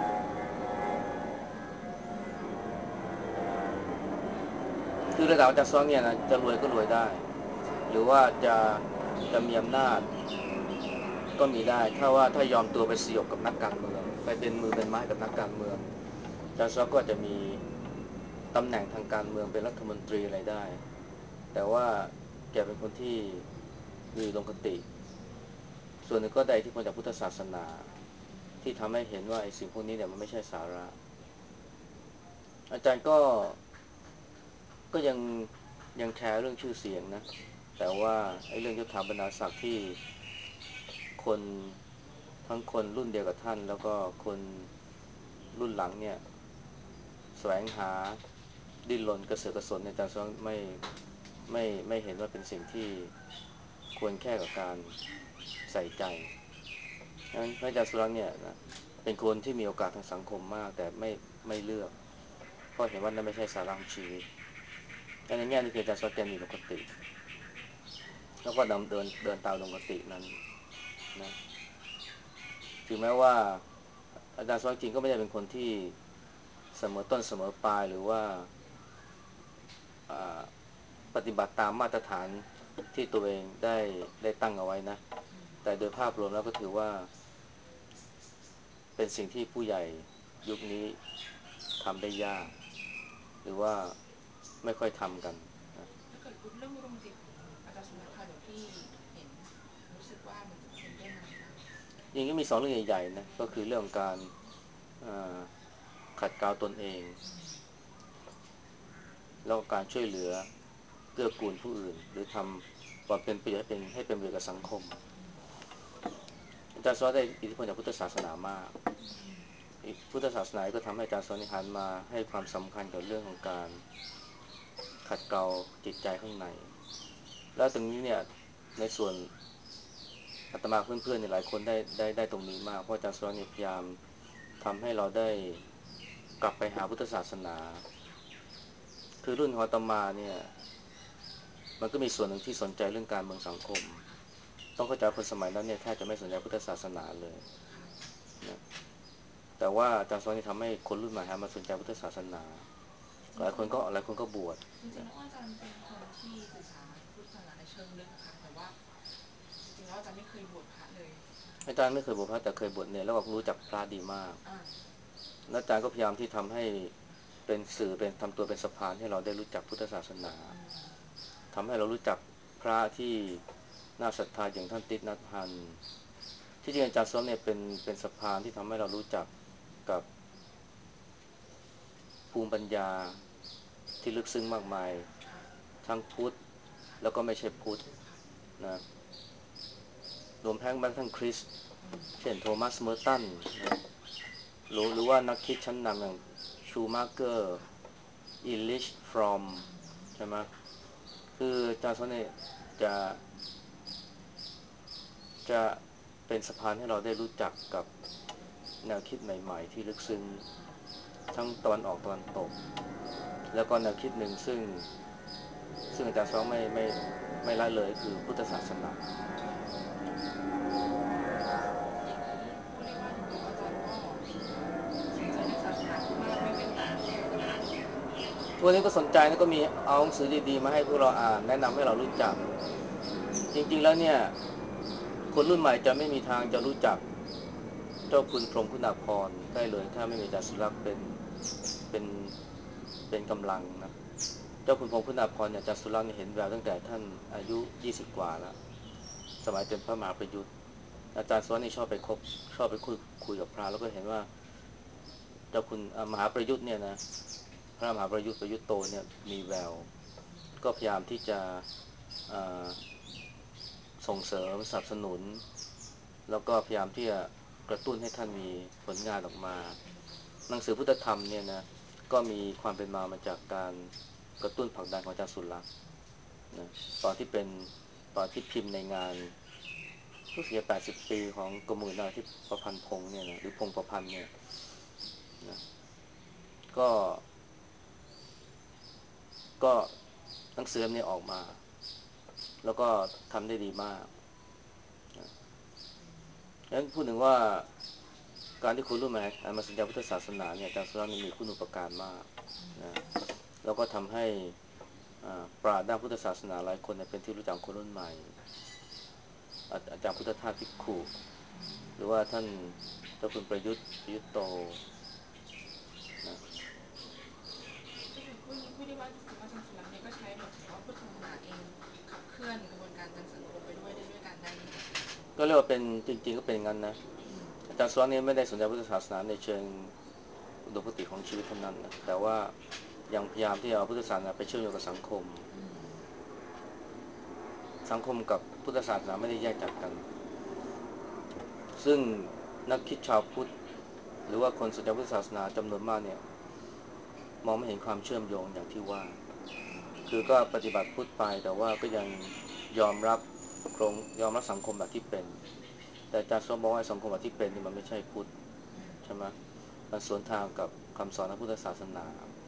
คือระดับอาจารย์สุรักษ์เนี่ยนะจะรวยก็รวยได้ใช่หรือว่าจะมีอำนาจก็มีได้ถ้ายอมตัวไปสยบกับนักการเมืองไปเป็นมือเป็นไม้กับนักการเมืองอาจารย์สุรักษ์ก็จะมีตำแหน่งทางการเมืองเป็นรัฐมนตรีอะไรได้แต่ว่าแกเป็นคนที่มีอุดมคติส่วนหนึ่งก็ได้อิทธิพลจากพุทธศาสนาที่ทำให้เห็นว่าไอ้สิ่งพวกนี้เนี่ยมันไม่ใช่สาระอาจารย์ก็ยังแคร์เรื่องชื่อเสียงนะแต่ว่าไอ้เรื่องยศถาบรรดาศักดิ์ที่คนทั้งคนรุ่นเดียวกับท่านแล้วก็คนรุ่นหลังเนี่ยแสวงหาดิ้นรนกระเสือกกระสนในการสร้างไม่เห็นว่าเป็นสิ่งที่ควรแค่กับการใส่ใจดังนั้นพระอาจารย์สุรักษ์เนี่ยนะเป็นคนที่มีโอกาสทางสังคมมากแต่ไม่เลือกเพราะเห็นว่านั่นไม่ใช่สาระของชีวิตแต่ในแง่นี้คืออาจารย์สุรักษ์แกมีปกติแล้วก็เดินตามปกตินั้นนะถึงแม้ว่าอาจารย์สุรักษ์จริงก็ไม่ได้เป็นคนที่เสมอต้นเสมอปลายหรือว่าปฏิบัติตามมาตรฐานที่ตัวเองได้ตั้งเอาไว้นะแต่โดยภาพรวมแล้วก็ถือว่าเป็นสิ่งที่ผู้ใหญ่ยุคนี้ทำได้ยากหรือว่าไม่ค่อยทำกันนะถ้าเกิดเรื่องอุดมคติของอาจารย์สุรักษ์ค่ะเดี๋ยวพี่เห็นรู้สึกว่ามันเป็นเรื่องอะไรบ้างยังก็มีสองเรื่องใหญ่ๆนะก็คือเรื่องของการขัดเกลาตนเองแล้วก็การช่วยเหลือเกื้อกูลผู้อื่นหรือทำความเป็นประโยชน์ให้เป็นประโยชน์กับสังคมอาจารย์ซอสได้อิทธิพลจากพุทธศาสนามากพุทธศาสนาก็ทำให้อาจารย์ซอสหันมาให้ความสำคัญกับเรื่องของการขัดเกลาจิตใจข้างในแล้วตรงนี้เนี่ยในส่วนอาตมาเพื่อนๆในหลายคนได้ตรงนี้มากเพราะอาจารย์ซอสพยายามทำให้เราได้กลับไปหาพุทธศาสนาคือรุ่นของอาตมาเนี่ยมันก็มีส่วนหนึ่งที่สนใจเรื่องการเมืองสังคมต้องเข้าใจคนสมัยนั้นเนี่ยแทบจะไม่สนใจพุทธศาสนาเลยนะแต่ว่าอาจารย์สอนที่ทำให้คนรุ่นใหม่หันมาสนใจพุทธศาสนาจริงหลายคนก็บวชๆจริงๆนะแล้วอาจารย์เป็นคนที่ศึกษาพุทธศาสนาในเชิงลึกอะค่ะแต่ว่าจริงๆแล้วอาจารย์ไม่เคยบวชพระเลยอาจารย์ไม่เคยบวชพระแต่เคยบวชเนรแล้วก็รู้จักพระดีมากอ่าและอาจารย์ก็พยายามที่ทำให้เป็นสื่อเป็นทำตัวเป็นสะพานให้เราได้รู้จักพุทธศาสนาทำให้เรารู้จักพระที่น่าศรัทธาอย่างท่านติสนัทพันธ์ที่จริงอาจารย์สอนเนี่ยเป็นสะพานที่ทำให้เรารู้จักกับภูมิปัญญาที่ลึกซึ้งมากมายค่ะทั้งพุทธแล้วก็ไม่ใช่พุทธนะรวมทั้งแม้กระทั่งคริสต์เช่นโทมัสเมอร์ตันนะหรือว่านักคิดชั้นนำอย่างชูมาเกอร์ค่ะอิลิชฟรอมใช่ไหมคืออาจารย์สอนเนี่ยจะจะเป็นสะพานให้เราได้รู้จักกับแนวคิดใหม่ๆที่ลึกซึ้งทั้งตะวันออกตะวันตกแล้วก็แนวคิดหนึ่งซึ่งอาจารย์สอนไม่ละเลยคือพุทธศาสนาอย่างนี้พูดได้ว่าจริงๆแล้วอาจารย์ก็สนใจเรื่องศาสนามากๆไม่เว้นแต่พระถูกไหมคะทุกวันนี้ก็สนใจนะก็มีเอาหนังสือดีๆมาให้พวกเราอ่านแนะนำให้เรารู้จักจริงๆแล้วเนี่ยคนรุ่นใหม่จะไม่มีทางจะรู้จักเจ้าคุณพรหมคุณาภรณ์ได้เลยถ้าไม่มีอาจารย์สุรักษ์เป็นเป็นกำลังนะเจ้าคุณพรหมคุณาภรณ์เนี่ยอาจารย์สุรักษ์เนี่ยเห็นแววตั้งแต่ท่านอายุ20กว่าแล้วสมัยเป็นพระมหาประยุทธ์อาจารย์สุรักษ์นี่ชอบไปคุยกับพระแล้วก็เห็นว่าเจ้าคุณมหาประยุทธ์เนี่ยนะพระมหาประยุทธ์โตเนี่ยมีแววก็พยายามที่จะส่งเสริมสนับสนุนแล้วก็พยายามที่จะกระตุ้นให้ท่านมีผลงานออกมาหนังสือพุทธธรรมเนี่ยนะก็มีความเป็นมาจากการกระตุ้นผลักดันของอาจารย์สุรักษ์นะตอนที่เป็นตอนที่พิมพ์ในงานรู้สึกจะ80 ปีของกรมหมื่นนาที่ประพันธ์พงษ์เนี่ยนะหรือพงษ์ประพันธ์เนี่ยนะก็ก็หนังสือเล่มนี้ออกมาแล้วก็ทำได้ดีมากนะฉะนั้นพูดถึงว่าการที่คุณรู้ไหมมาสนใจพุทธศาสนาเนี่ยอาจารย์สุรักษ์มีคุณูปการมากนะแล้วก็ทำให้ปราชญ์ด้านพุทธศาสนาหลายคนเป็นที่รู้จักคนรุ่นใหม่อาจารย์พุทธทาสภิกขุหรือว่าท่านเจ้าคุณประยุทธ์โตนะก็คือพูดได้ว่าจริงๆแล้วอาจารย์สุรักษ์เนี่ยก็ใช้หมายถึงว่าพุทธศาสนาเอก็เรียกว่าเป็นจริงๆก็เป็นงั้นนะอืมอาจารย์สอนนี่ไม่ได้สนใจพุทธศาสนาในเชิงอุดมคติของชีวิตเท่านั้นนะแต่ว่ายังพยายามที่จะเอาพุทธศาสนาไปเชื่อมโยงกับสังคมอืมสังคมกับพุทธศาสนาไม่ได้แยกจากกันซึ่งนักคิดชาวพุทธหรือว่าคนสนใจพุทธศาสนาจำนวนมากเนี่ยมองไม่เห็นความเชื่อมโยงอย่างที่ว่าคือก็ปฏิบัติพุทธไปแต่ว่าก็ยังยอมรับโครงยอมรับสังคมแบบที่เป็นแต่อาจารย์สมมองว่าสังคมแบบที่เป็นนี่มันไม่ใช่พุทธอืมใช่ไหมมันสวนทางกับคำสอนของพุทธศาสนา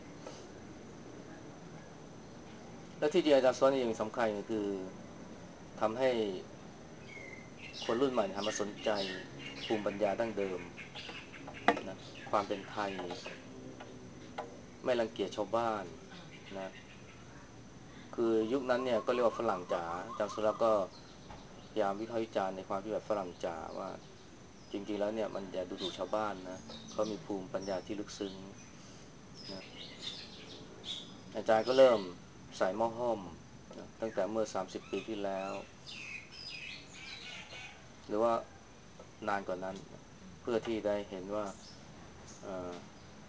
และที่จริงอาจารย์สอนนี่ยังสำคัญคือทำให้คนรุ่นใหม่หันมาสนใจภูมิปัญญาดั้งเดิมค่ะนะความเป็นไทยไม่รังเกียจชาวบ้านอ่านะคือยุคนั้นเนี่ยก็เรียกว่าฝรั่งจ๋าอาจารย์สุรก็พยายามวิพากษ์วิจารณ์ในความที่แบบฝรั่งจ๋าว่าจริงๆแล้วเนี่ยมันอย่าดูถูกชาวบ้านนะเขามีภูมิปัญญาที่ลึกซึ้งนะอาจารย์ก็เริ่มใส่หม้อห้อมนะตั้งแต่เมื่อ30ปีที่แล้วหรือว่านานกว่านั้นอืมเพื่อที่ได้เห็นว่าเอ่อ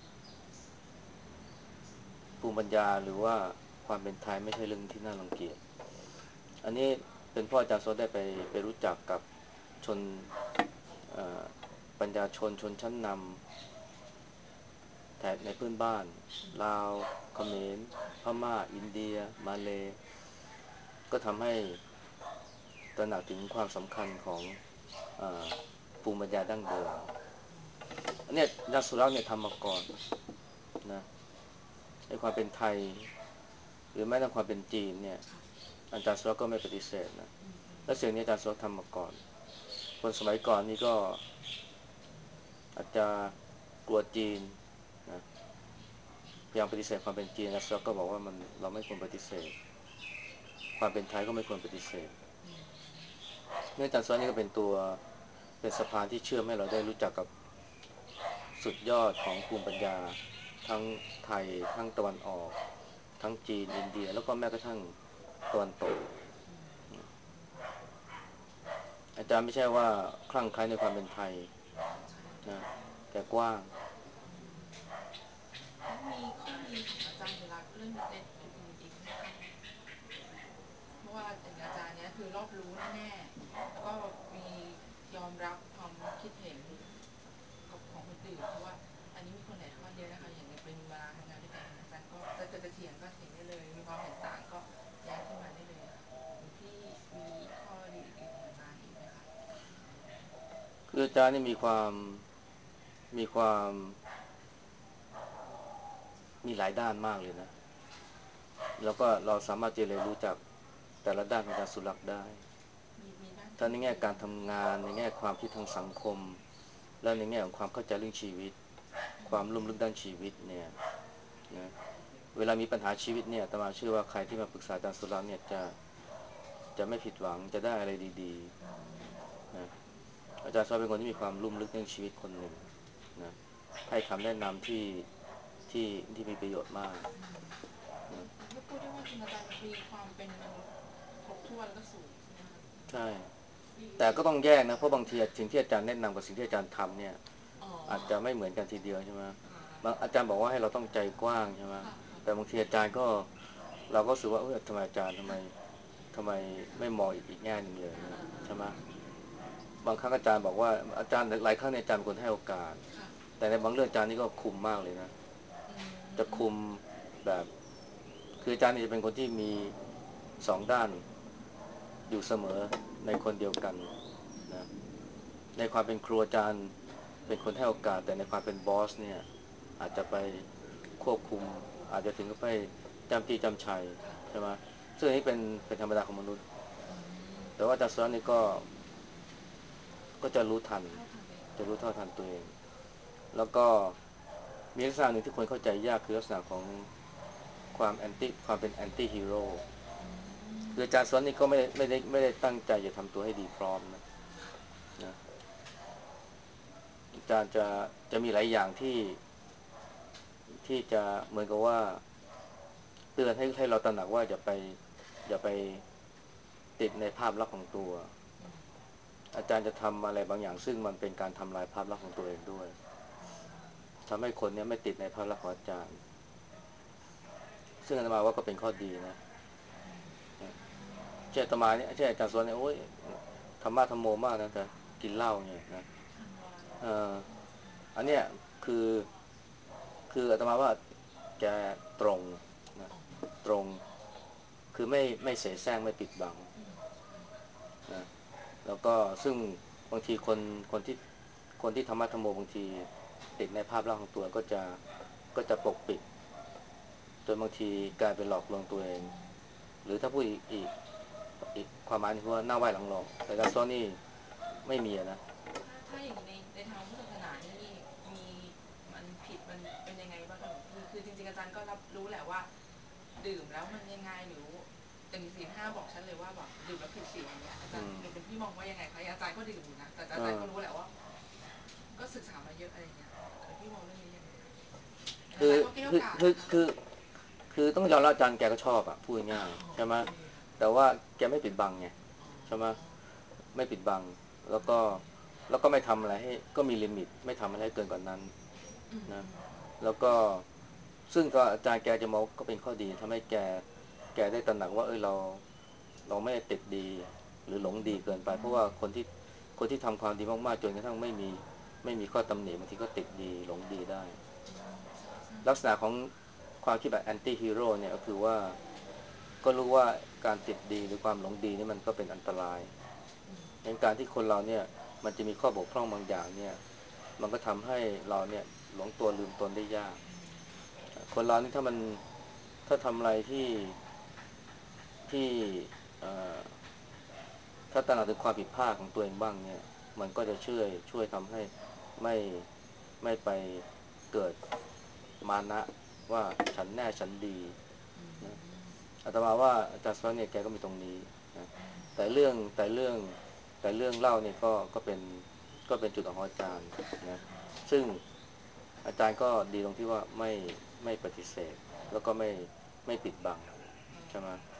ภูมิปัญญาหรือว่าความเป็นไทยไม่ใช่เรื่องที่น่ารังเกียจอันนี้เป็นเพ่ออาจารย์โซได้ไปรู้จักกับชนเอ่อปัญญาชนชนชั้นนำแถบในเพื่อนบ้านอืมลาวเขมรพม่าอินเดียมาเลก็ทำให้ตระหนักถึงความสำคัญของเอภูมิปัญญาดั้งเดิมอืมอันเนี้ยนักสุรักษ์เนี่ยทำมาก่อนนะในความเป็นไทยหรือแม้แต่ความเป็นจีนเนี่ยค่ะอาจารย์สุรักษ์ก็ไม่ปฏิเสธนะอืมอืมและสิ่งนี้อาจารย์สุรักษ์ทำมาก่อนคนสมัยก่อนนี่ก็อาจจะกลัวจีนนะพยายามปฏิเสธความเป็นจีนนะสุรักษ์ก็บอกว่ามันเราไม่ควรปฏิเสธความเป็นไทยก็ไม่ควรปฏิเสธอืมเนื่องจากสุรักษ์นี่ก็เป็นตัวเป็นสะพานที่เชื่อมให้เราได้รู้จักกับสุดยอดของภูมิปัญญาทั้งไทยทั้งตะวันออกทั้งจีนอินเดียแล้วก็แม้กระทั่งตะวันตกอืมอาจารย์ไม่ใช่ว่าคลั่งไคล้ในความเป็นไทยใช่นะแต่กว้างอืมแล้วมีข้อดีของอาจารย์สุรักษ์เรื่องเด็ดๆอื่นๆอีกไหมคะเพราะว่าอย่างอาจารย์เนี้ยคือรอบรู้แน่ๆแล้วก็มียอมรับความคิดเห็นกับของคนอื่นเพราะว่าอันนี้มีคนถ่ายทอดเยอะนะคะอย่างเป็นเวลาทำงานด้วยกันอาจารย์ก็จะเถียงก็เถียงได้เลยมีความเห็นต่างก็แย้งขึ้นมาได้เลยค่ะหลวงพี่มีข้อดีอื่นๆของอาจารย์อีกไหมคะคืออาจารย์นี่มีความมีหลายด้านมากเลยนะแล้วก็เราสามารถจะเรียนรู้จากแต่ละด้านของอาจารย์สุรักษ์ได้มีด้านทั้งในแง่ที่ดีการทำงานในแง่ความคิดทางสังคมและในแง่ของความเข้าใจเรื่องชีวิตอืความลุ่มลึกมด้านชีวิตเนี่ยนะเวลามีปัญหาชีวิตเนี่ยอาตมาเชื่อว่าใครที่มาปรึกษาอาจารย์สุรักษ์เนี่ยจะไม่ผิดหวังจะได้อะไรดีอืมๆนะอาจารย์สุรักษ์เป็นคนที่มีความลุ่มลึกเรื่องชีวิตคนหนึ่งนะให้คำแนะนำที่มีประโยชน์มากอืมนะก็พูดได้ว่าจริงอาจารย์มีความเป็นมนุษย์ครบถ้วนแล้วก็สูงใช่ไหมคะใช่ แต่ก็ต้องแยกนะเพราะบางทีสิ่งที่อาจารย์แนะนำกับสิ่งที่อาจารย์ทำเนี่ยอ๋ออาจจะไม่เหมือนกันทีเดียวใช่ไหมอ่บางาอาจารย์บอกว่าให้เราต้องใจกว้างใช่ไหมค่ะค่ะแต่บางทีอาจารย์ก็เราก็รู้สึกว่าเออทำไมอาจารย์ทำไมไม่มองอีกแง่หนึ่งเลยเนี่ยใช่ไหมบางครั้งอาจารย์บอกว่าอาจารย์หลายครั้งเนี่ยอาจารย์เป็นคนให้โอกาสค่ะแต่ในบางเรื่องอาจารย์นี่ก็คุมมากเลยนะอืจะมคุมแบบคืออาจารย์นี่จะเป็นคนที่มีสองด้านอยู่เสมอในคนเดียวกันอืนะมในความเป็นครูอาจารย์เป็นคนให้โอกาสแต่ในความเป็นบอสเนี่ยอาจจะไปควบคุมควบคุมอาจจะถึงกับไปจำจี้จำชัยค่ะใช่ไหมซึ่งอันนี้เป็นธรรมดาของมนุษย์อืมแต่ว่าอาจารย์สอนนี่ก็จะรู้ทันเท่าทันตัวเองจะรู้เท่าทันตัวเองแล้วก็มีลักษณะหนึ่งที่คนเข้าใจยากคือลักษณะของความเป็นแอนตี้ฮีโร่อืมคืออาจารย์สอนนี่ก็ไม่ได้ตั้งใจจะทำตัวให้ดีพร้อมนะค่ะนะอาจารย์จะมีหลายอย่างที่จะเหมือนกับว่าเตือนให้เราตระหนักว่าอย่าไปติดในภาพลักษณ์ของตัวอืมอาจารย์จะทำอะไรบางอย่างซึ่งมันเป็นการทำลายภาพลักษณ์ของตัวเองด้วยอืมทำให้คนเนี้ยไม่ติดในภาพลักษณ์ของอาจารย์ซึ่งอาตมาว่าก็เป็นข้อดีนะอืมเช่นอาตมาเนี่ยเช่นอาจารย์สอนเนี่ยโอ้ยธรรมะธรรมโมมากนะแต่กินเหล้าเนี่ยนะธันวาเนาะเอ่ออืมอันเนี้ยคือคืออาตมาว่าแกตรงนะอ๋อตรงคือไม่เสแสร้งไม่ปิดบังอืมอืมนะแล้วก็ซึ่งบางทีคนที่ธรรมะธรรมโมบางทีติดในภาพลักษณ์ของตัวก็จะปกปิดจนบางทีกลายเป็นหลอกลวงตัวเองหรือถ้าพูดอีกความหมายนึงคือว่าหน้าไหว้หลังหลอกแต่การซ้อนนี่ไม่มีนะถ้าอย่างนี้ในทางพุทธศาสนานี่มีมันผิดมันเป็นยังไงบ้างคะหลวงพี่คือจริงๆอาจารย์ก็รับรู้แหละว่าดื่มแล้วมันยังไงหรืออย่างศีลห้าบอกฉันเลยว่าแบบดื่มแล้วผิดศีลอย่างเงี้ยอาจารย์อืมหลวงพี่มองว่ายังไงคะอาจารย์ก็ดื่มอยู่นะแต่เออาจารย์อก็รู้แหละว่าก็ศึกษามาเยอะอะไรเงี้ยหลวงพี่มองเรื่องนี้ยังไงคะอาคือจารย์ก็เกลี้ยวคือกล่อมคือนะคะคือคือต้องยอมรับอาจารย์แกก็ชอบอะพูดง่ายๆใช่ไหมโอเคค่ะแต่ว่าแกไม่ปิดบังไงอ๋ใช่ไหมอไม่ปิดบังแล้อืวก็มแล้วก็ไม่ทำอะไรให้ก็มีลิมิตไม่ทำอะไรให้เกินกว่านั้นอืมนะอืมอืมแล้วก็ซึ่งก็อาจารย์แกจะมองก็เป็นข้อดีทำให้แกได้ตระหนักว่าเราไม่ได้ติดดีหรือหลงดีเกินไปเพราะว่าคนที่ทำความดีมากๆจนกระทั่งไม่มีข้อตำหนิบางทีก็ติดดีหลงดีได้อืมใช่ใช่ลักษณะของความคิดแบบแอนตี้ฮีโร่เนี่ยก็คือว่าก็รู้ว่าการติดดีหรือความหลงดีนี่มันก็เป็นอันตรายอืมในการที่คนเราเนี่ยมันจะมีข้อบกพร่องบางอย่างเนี่ยมันก็ทำให้เราเนี่ยหลงตัวลืมตนได้ยากอืมคนเรานี่ถ้าทำอะไรที่เอ่อถ้าตระหนักถึงความผิดพลาดของตัวเองบ้างเนี่ยมันก็จะช่วยทำให้ไม่ไม่ไปเกิดมานะว่าฉันแน่ฉันดีอืนะมอาตมาว่าอาจารย์สอนเนี่ยแกก็มีตรงนี้นะอืมแต่เรื่องเล่าเนี่ยก็เป็นจุดของอาจารย์นะซึ่งอาจารย์ก็ดีตรงที่ว่าไม่ปฏิเสธแล้วก็ไม่ปิดบังเอใช่ไหมอ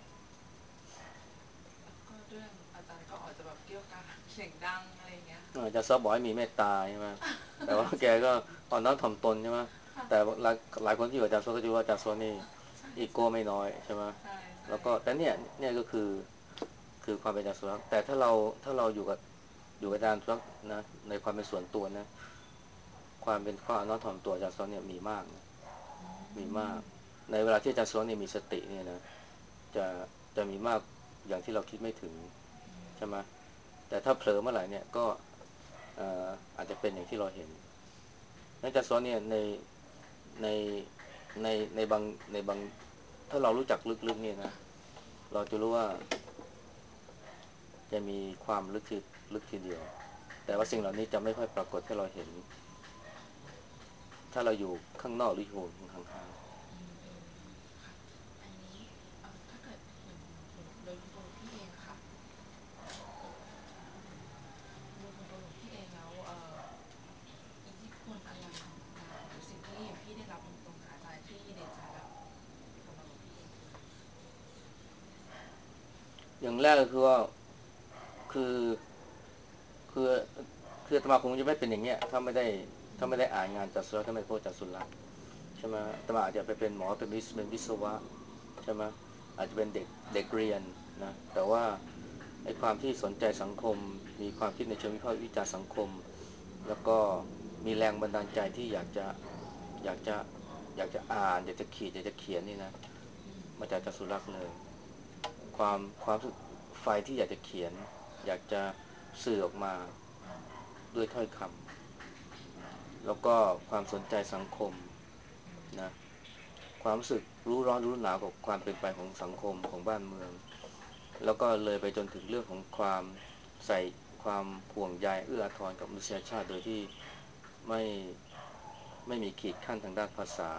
แล้วก็เรื่องอาจารย์ก็อาจจะแบบเกรี้ยวกราดเสียงดังอะไรอย่างเงี้ยค่ะอาจารย์ซอฟบอกให้มีเมตตาใช่ไหมแต่ว่าแกใช่ก็อ่อนน้อมถ่อมตนใช่ไหมค่ะแต่หลายคนที่อยู่อาจารย์ซอฟก็จะว่าอาจารย์ซอฟนี่ใช่อีโก้ใช่ไม่น้อยใช่ไหมใช่ใช่แล้วก็แต่เนี่ยก็คือความเป็นอาจารย์ซอฟแต่ถ้าเราอยู่กับอาจารย์ซอฟนะในความเป็นส่วนตัวนะความอ่อนน้อมถ่อมตัวอาจารย์ซอฟเนี่ยมีมากนะอืมีมากมในเวลาที่อาจารย์ซอฟเนี่ยมีสติเนี่ยนะจะจะมีมากอย่างที่เราคิดไม่ถึงอืมใช่ไหมแต่ถ้าเผลอเมื่อไหร่เนี่ยก็อาจจะเป็นอย่างที่เราเห็นนักจัดซ้อนเนี่ยในในในบางถ้าเรารู้จักลึกๆเนี่ยนะเราจะรู้ว่าจะมีความลึกทีเดียวแต่อืว่าสิ่งเหล่านี้มจะไม่ค่อยปรากฏให้เราเห็นถ้าเราอยู่ข้างนอกหรืออยู่ห่างอืมอืมค่ะอันนี้ถ้าเกิดอย่างโดยตัวหลวงพี่เองอะค่ะโดยส่วนตัวหลวงพี่เองแล้วอิทธิพลอะไรของอาจารย์หรือสิ่งที่หลวงพี่ได้รับตรงๆจากอาจารย์ที่เด่นชัดแล้วสำหรับหลวงพี่เองคืออะไรคะๆอย่างแรกก็คือว่าคือคือคืออาตมาคงจะไม่เป็นอย่างเงี้ยถ้าไม่ได้อ่านงานจัดสุรัตน์ถ้าไม่ได้พวกจัดสุรัตน์ใช่ไหมอาตมาอาจจะไปเป็นหมอเป็นวิศวะใช่ไหมอาจจะเป็นเด็กเรียนนะแต่ว่าไอ้ความที่สนใจสังคมมีความคิดในเชิงวิพากษ์วิจารณ์สังคมแล้วก็มีแรงบันดาลใจที่อยากจะอยากจะอ่านอยากจะเขียนนี่นะอืมมาจากจักสุรักษ์เลยความรู้สึกไฟที่อยากจะเขียนอยากจะสื่อออกมาอืมด้วยถ้อยคำแล้วก็ความสนใจสังคมอืมนะความรู้สึกรู้ร้อนรู้หนาวกับความเป็นไปของสังคมของบ้านเมืองแล้วก็เลยไปจนถึงเรื่องของความใส่ความห่วงใยเอื้ออาทรกับมนุษยชาติโดยที่ไม่ไม่มีขีดขั้นทางด้านภาษา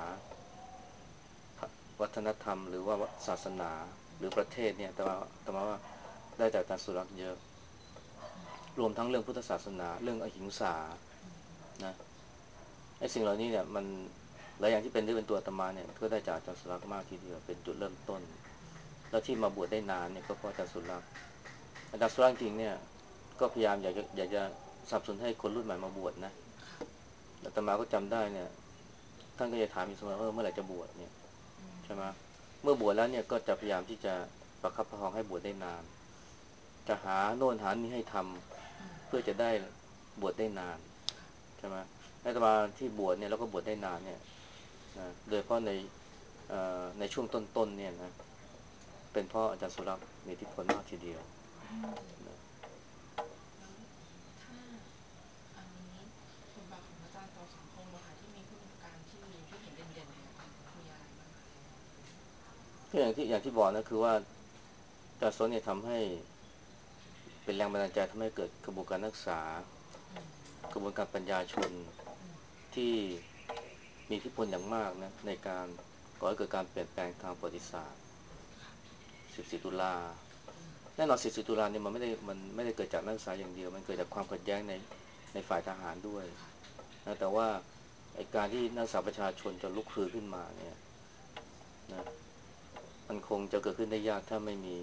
วัฒนธรรมหรือว่าศาสนาหรือประเทศเนี่ยแต่มาว่าได้จากการสุรักษ์เยอะอืมอืมรวมทั้งเรื่องพุทธศาสนาเรื่องอหิงสาอืมอืมนะไอ้สิ่งเหล่านี้เนี่ยมันหลายอย่างที่เป็นตัวอาตมาเนี่ยก็ได้จากอาจารย์สุรักษ์มากทีเดียวเป็นจุดเริ่มต้นแล้วที่มาบวชได้นานเนี่ยก็เพราะอาจารย์สุรักษ์อาจารย์สุรักษ์จริงเนี่ยก็พยายามอยากจะสนับสนุนให้คนรุ่นใหม่มาบวชนะค่ะอาตมาก็จำได้เนี่ยท่านก็จะถามอยู่เสมอเมื่อไหร่จะบวชเนี่ยอืใช่ไหมมเมื่อบวชแล้วเนี่ยก็จะพยายามที่จะประคับประคองให้บวชได้นานจะหาโน่นหานี่ให้ทอืมำเพื่อจะได้บวชได้นานค่ะใช่ไหมอาตมาที่บวชเนี่ยแล้วก็บวชได้นานเนี่ยนะโดยเฉพาะในช่วงต้นๆเนี่ยนะเป็นเพราะอาจารย์สุรักษ์มีอิทธิพลมากทีเดียวอืมนะแล้วถ้าอันนี้บทบาทของอาจารย์ต่อสังคมอะค่ะที่มีคุณูปการที่เห็นเด่นๆเลยอะค่ะมีอะไรบ้างคะก็อย่างที่บอกนะคือว่าอาจารย์สนเนี่ยทำให้เป็นแรงบันดาลใจทำให้เกิดกระบวนการนักศึกษาอืมกระบวนการปัญญาชนอืมที่มีอิทธิพลอย่างมากนะในการก่อให้เกิดการเปลี่ยนแปลงทางประวัติศาสตร์ค่ะ 14ตุลาอืมแน่นอน14ตุลาเนี่ยมันไม่ได้เกิดจากนักศึกษาอย่างเดียวมันเกิดจากความขัดแย้งในฝ่ายทหารด้วยค่ะนะแต่ว่าไอ้การที่นักศึกษาประชาชนจะลุกฮือขึ้นมาเนี่ยนะมันคงจะเกิดขึ้นได้ยากถ้าไม่มี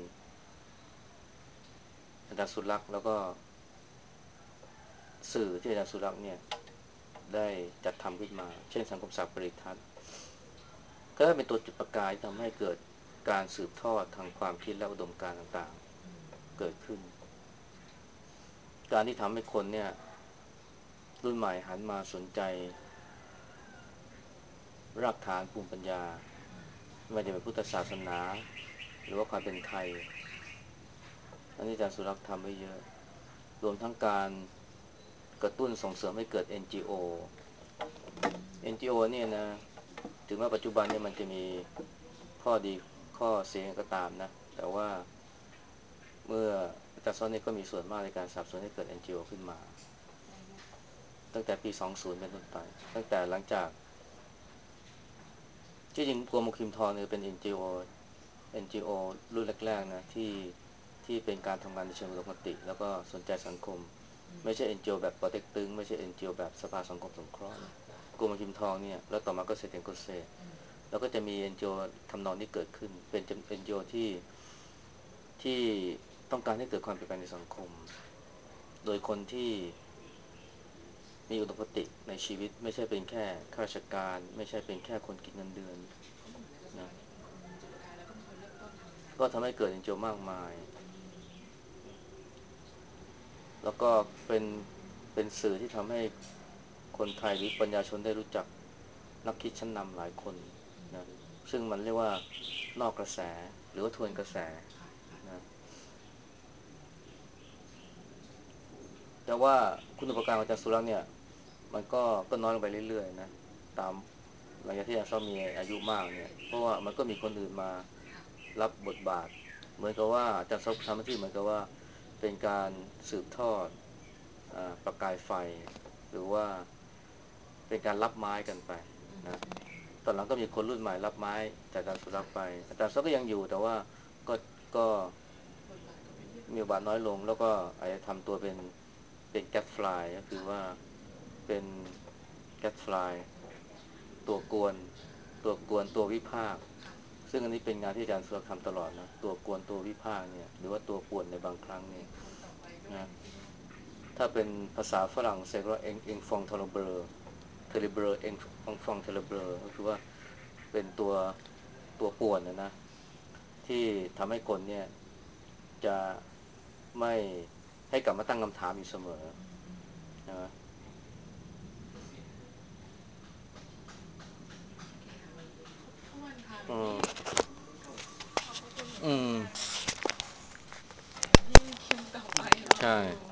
อาจารย์สุรักษ์แล้วก็สื่อที่อาจารย์สุรักษ์เนี่ยได้จัดทำขึ้นมาเช่นสังคมศาสตร์ปริทัศน์ก็เป็นตัวจุดประกายทำค่ะให้เกิดการสืบทอดทางความคิดและอุดมการณ์ต่างอืๆมเกิดขึ้นการที่ทำให้คนเนี่ยรุ่นใหม่หันมาสนใจรากฐานภูมิปัญญาอืมไม่ว่าจะเป็นพุทธศาสนาหรือว่าความเป็นไทยค่ะอันนี้อาจารย์สุรักษ์ทำไว้เยอะรวมทั้งการกระตุ้นส่งเสริมให้เกิด NGO อืม NGO เนี่ยนะถึงแม้ปัจจุบันเนี่ยมันจะมีข้อดีข้อเสียก็ตามนะแต่ว่าเมื่ออาจารย์ซ้อนนี่ก็มีส่วนมากในการสนับสนุนให้เกิด NGO ขึ้นมาในยุคตั้งแต่ปี 20 เป็นต้นไปค่ะตั้งแต่หลังจากที่จริงกรมคิมทองเนี่ยเป็น NGO รุ่นแรกๆนะที่เป็นการทำงานในเชิงอุดมคติแล้วก็สนใจสังคมอืมไม่ใช่ NGO แบบปอเต็กตึงไม่ใช่ NGO แบบสภาสังคมสงเคราะห์ค่ะนะกรมคิมทองเนี่ยแล้วต่อมาก็เซเต็งโกเซอืมแล้วก็จะมี NGO ทำนองนี้เกิดขึ้นเป็น NGO ที่ต้องการให้เกิดความเปลี่ยนแปลงในสังคมโดยคนที่มีอุดมคติในชีวิตไม่ใช่เป็นแค่ข้าราชการไม่ใช่เป็นแค่คนกินเงินเดือนก็เหมือนอาจารย์สุนะรัตน์นี่เป็นคนจุดประกายแล้วก็เป็นคนเริ่มต้นทำงานก็นี้ทำให้เกิด NGO มากมายอืมแล้วก็เป็นสื่อที่ทำให้คนไทยหรือปัญญาชนได้รู้จักนักคิดชั้นนำหลายคนอืมนะซึ่งมันเรียกว่านอกกระแสหรือว่าทวนกระแสอืมอืมค่ะค่ะนะแต่ว่าคุณอุปการของอาจารย์สุรักษ์เนี่ยมันก็น้อยลงไปเรื่อยๆนะตามหลังจากที่อาจารย์ชอบมีอายุมากเนี่ยเพราะว่ามันก็มีคนอื่นมาค่ะรับบทบาทเหมือนกับว่าอาจารย์ชอบทำหน้าที่เหมือนกับว่าเป็นการสืบทอดประกายไฟหรือว่าเป็นการรับไม้กันไปอืมนะอืมอืมตอนหลังก็มีคนรุ่นใหม่รับไม้จากอาจารย์สุรักค่ะษ์ไปอาจารย์สุรักษ์ก็ยังอยู่แต่ว่าก็บทบาทก็ไม่ได้มีบทบาทน้อยลงแล้วก็อาจจะทำตัวเป็นแก๊สฟลายก็คือค่ะว่าเป็นแก๊สฟลายตัวกวนตัววิพากษ์ค่ะซึ่งอันนี้เป็นงานที่อาจารย์สุรักษ์ทำตลอดนะตัวกวนตัววิพากษ์เนี่ยหรือว่าตัวป่วนในบางครั้งเนี่ยเป็นคนต่อไปด้วยนะที่ว่าถ้าเป็นภาษาฝรั่งเศสว่าเองฟองทอร์เบอร์เองฟองเทเลเบอร์ก็คือว่าเป็นตัวป่วนนะที่ทำให้คนเนี่ยจะไม่ให้กลับมาตั้งคำถามอยู่เสมออืมอืมอืมนะโอเคค่ะวันนี้ครบถ้วนค่ะหลวอืมงพี่ขอบขอบพระคุณหลวงอืมพี่มากเลยค่ะเดี๋ยวที่คิวต่อไปรอใช่อยู่